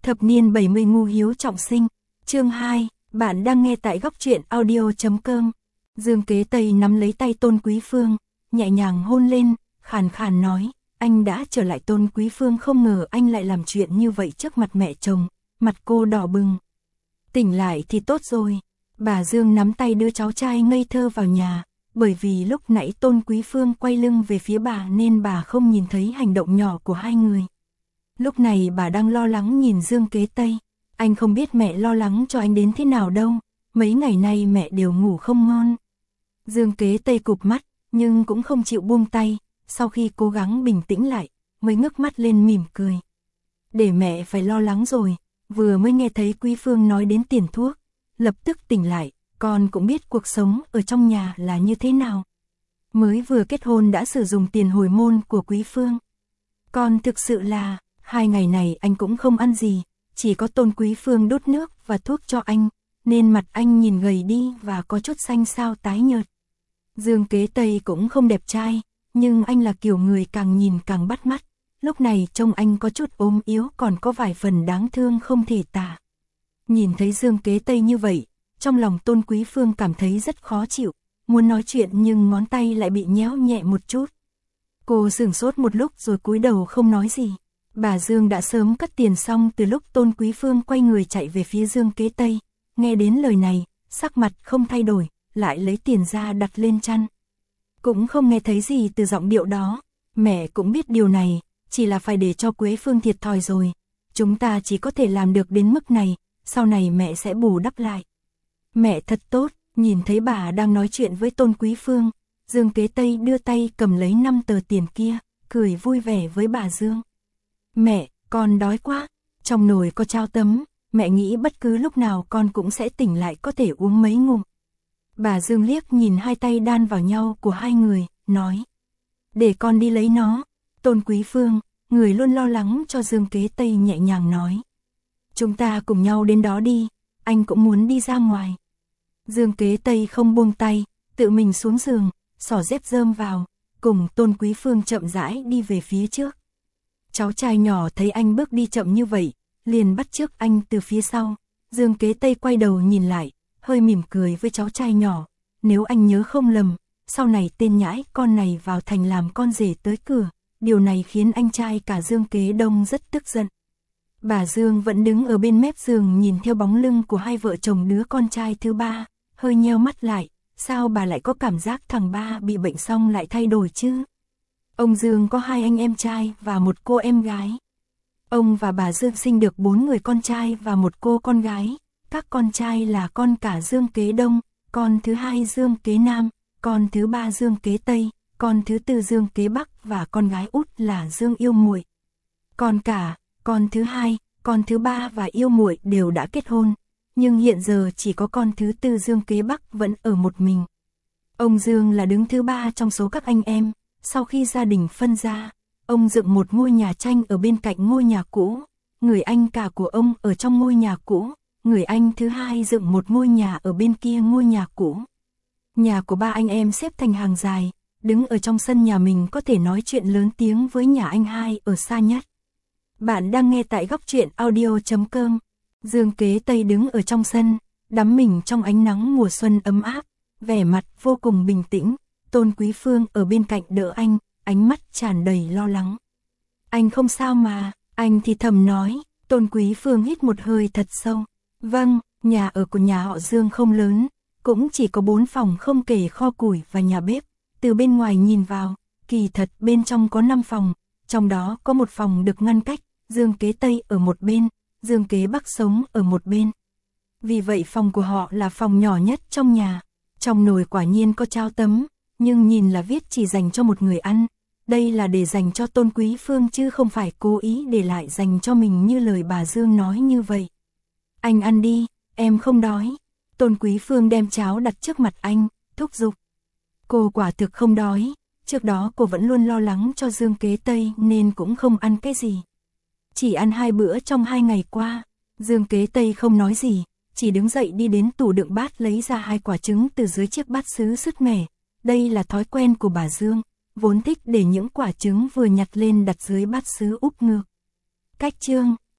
Thập niên 70 ngu hiếu trọng sinh. Chương 2, bạn đang nghe tại góc truyện audio.com. Dương Kế Tây nắm lấy tay Tôn Quý Phương, nhẹ nhàng hôn lên, khàn khàn nói, anh đã trở lại. Tôn Quý Phương không ngờ anh lại làm chuyện như vậy trước mặt mẹ chồng, mặt cô đỏ bừng. Tỉnh lại thì tốt rồi. Bà Dương nắm tay đưa cháu trai ngây thơ vào nhà, bởi vì lúc nãy Tôn Quý Phương quay lưng về phía bà nên bà không nhìn thấy hành động nhỏ của hai người. Lúc này bà đang lo lắng nhìn Dương Kế Tây. Anh không biết mẹ lo lắng cho anh đến thế nào đâu, mấy ngày nay mẹ đều ngủ không ngon. Dương Kế Tây cụp mắt, nhưng cũng không chịu buông tay, sau khi cố gắng bình tĩnh lại, mới ngước mắt lên mỉm cười. Để mẹ phải lo lắng rồi, vừa mới nghe thấy Quý Phương nói đến tiền thuốc, lập tức tỉnh lại, con cũng biết cuộc sống ở trong nhà là như thế nào. Mới vừa kết hôn đã sử dụng tiền hồi môn của Quý Phương. Con thực sự là, 2 ngày này anh cũng không ăn gì, chỉ có Tôn Quý Phương đút nước và thuốc cho anh, nên mặt anh nhìn gầy đi và có chút xanh xao tái nhợt. Dương Kế Tây cũng không đẹp trai, nhưng anh là kiểu người càng nhìn càng bắt mắt, lúc này trông anh có chút ốm yếu còn có vài phần đáng thương không thể tả. Nhìn thấy Dương Kế Tây như vậy, trong lòng Tôn Quý Phương cảm thấy rất khó chịu, muốn nói chuyện nhưng ngón tay lại bị nhéo nhẹ một chút. Cô sửng sốt một lúc rồi cúi đầu không nói gì. Bà Dương đã sớm cất tiền xong từ lúc Tôn Quý Phương quay người chạy về phía Dương Kế Tây. Nghe đến lời này, sắc mặt không thay đổi, lại lấy tiền ra đặt lên chăn. Cũng không nghe thấy gì từ giọng điệu đó. Mẹ cũng biết điều này, chỉ là phải để cho Quế Phương thiệt thòi rồi. Chúng ta chỉ có thể làm được đến mức này, sau này mẹ sẽ bù đắp lại. Mẹ thật tốt. Nhìn thấy bà đang nói chuyện với Tôn Quý Phương, Dương Kế Tây đưa tay cầm lấy 5 tờ tiền kia, cười vui vẻ với bà Dương. Mẹ, con đói quá, trong nồi có cháo tấm, mẹ nghĩ bất cứ lúc nào con cũng sẽ tỉnh lại có thể uống mấy ngụm. Bà Dương liếc nhìn hai tay đan vào nhau của hai người, nói. Để con đi lấy nó. Tôn Quý Phương, người luôn lo lắng cho Dương Kế Tây nhẹ nhàng nói. Chúng ta cùng nhau đến đó đi, anh cũng muốn đi ra ngoài. Dương Kế Tây không buông tay, tự mình xuống giường, xỏ dép rơm vào, cùng Tôn Quý Phương chậm rãi đi về phía trước. Cháu trai nhỏ thấy anh bước đi chậm như vậy, liền bắt chước anh từ phía sau. Dương Kế Tây quay đầu nhìn lại, hơi mỉm cười với cháu trai nhỏ. Nếu anh nhớ không lầm, sau này tên nhãi con này vào thành làm con rể tới cửa. Điều này khiến anh trai cả Dương Kế Đông rất tức giận. Bà Dương vẫn đứng ở bên mép giường nhìn theo bóng lưng của hai vợ chồng đứa con trai thứ ba, hơi nheo mắt lại. Sao bà lại có cảm giác thằng ba bị bệnh xong lại thay đổi chứ? Ông Dương có 2 anh em trai và 1 cô em gái. Ông và bà Dương sinh được 4 người con trai và 1 cô con gái. Các con trai là con cả Dương Kế Đông, con thứ 2 Dương Kế Nam, con thứ 3 Dương Kế Tây, con thứ 4 Dương Kế Bắc và con gái út là Dương Yêu Muội. Con cả, con thứ 2, con thứ 3 và Yêu Muội đều đã kết hôn, nhưng hiện giờ chỉ có con thứ 4 Dương Kế Bắc vẫn ở một mình. Ông Dương là đứng thứ 3 trong số các anh em. Sau khi gia đình phân ra, ông dựng một ngôi nhà tranh ở bên cạnh ngôi nhà cũ. Người anh cả của ông ở trong ngôi nhà cũ, người anh thứ 2 dựng một ngôi nhà ở bên kia ngôi nhà cũ. Nhà của 3 anh em xếp thành hàng dài, đứng ở trong sân nhà mình có thể nói chuyện lớn tiếng với nhà anh hai ở xa nhất. Bạn đang nghe tại góc truyện audio.com. Dương Kế Tây đứng ở trong sân, đắm mình trong ánh nắng mùa xuân ấm áp, vẻ mặt vô cùng bình tĩnh. Tôn Quý Phương ở bên cạnh đỡ anh, ánh mắt tràn đầy lo lắng. Anh không sao mà, anh thì thầm nói. Tôn Quý Phương hít một hơi thật sâu. Vâng, nhà ở của nhà họ Dương không lớn, cũng chỉ có 4 phòng không kể kho củi và nhà bếp. Từ bên ngoài nhìn vào, kỳ thật bên trong có 5 phòng, trong đó có 1 phòng được ngăn cách, Dương Kế Tây ở một bên, Dương Kế Bắc sống ở một bên. Vì vậy phòng của họ là phòng nhỏ nhất trong nhà. Trong nồi quả nhiên có cháo tấm, nhưng nhìn là viết chỉ dành cho 1 người ăn. Đây là để dành cho Tôn Quý Phương chứ không phải cố ý để lại dành cho mình như lời bà Dương nói như vậy. Anh ăn đi, em không đói. Tôn Quý Phương đem cháo đặt trước mặt anh, thúc giục. Cô quả thực không đói, trước đó cô vẫn luôn lo lắng cho Dương Kế Tây nên cũng không ăn cái gì. Chỉ ăn 2 bữa trong 2 ngày qua. Dương Kế Tây không nói gì, chỉ đứng dậy đi đến tủ đựng bát lấy ra 2 quả trứng từ dưới chiếc bát sứ sứt mẻ. Đây là thói quen của bà Dương, vốn thích để những quả trứng vừa nhặt lên đặt dưới bát sứ úp ngược. Cách chương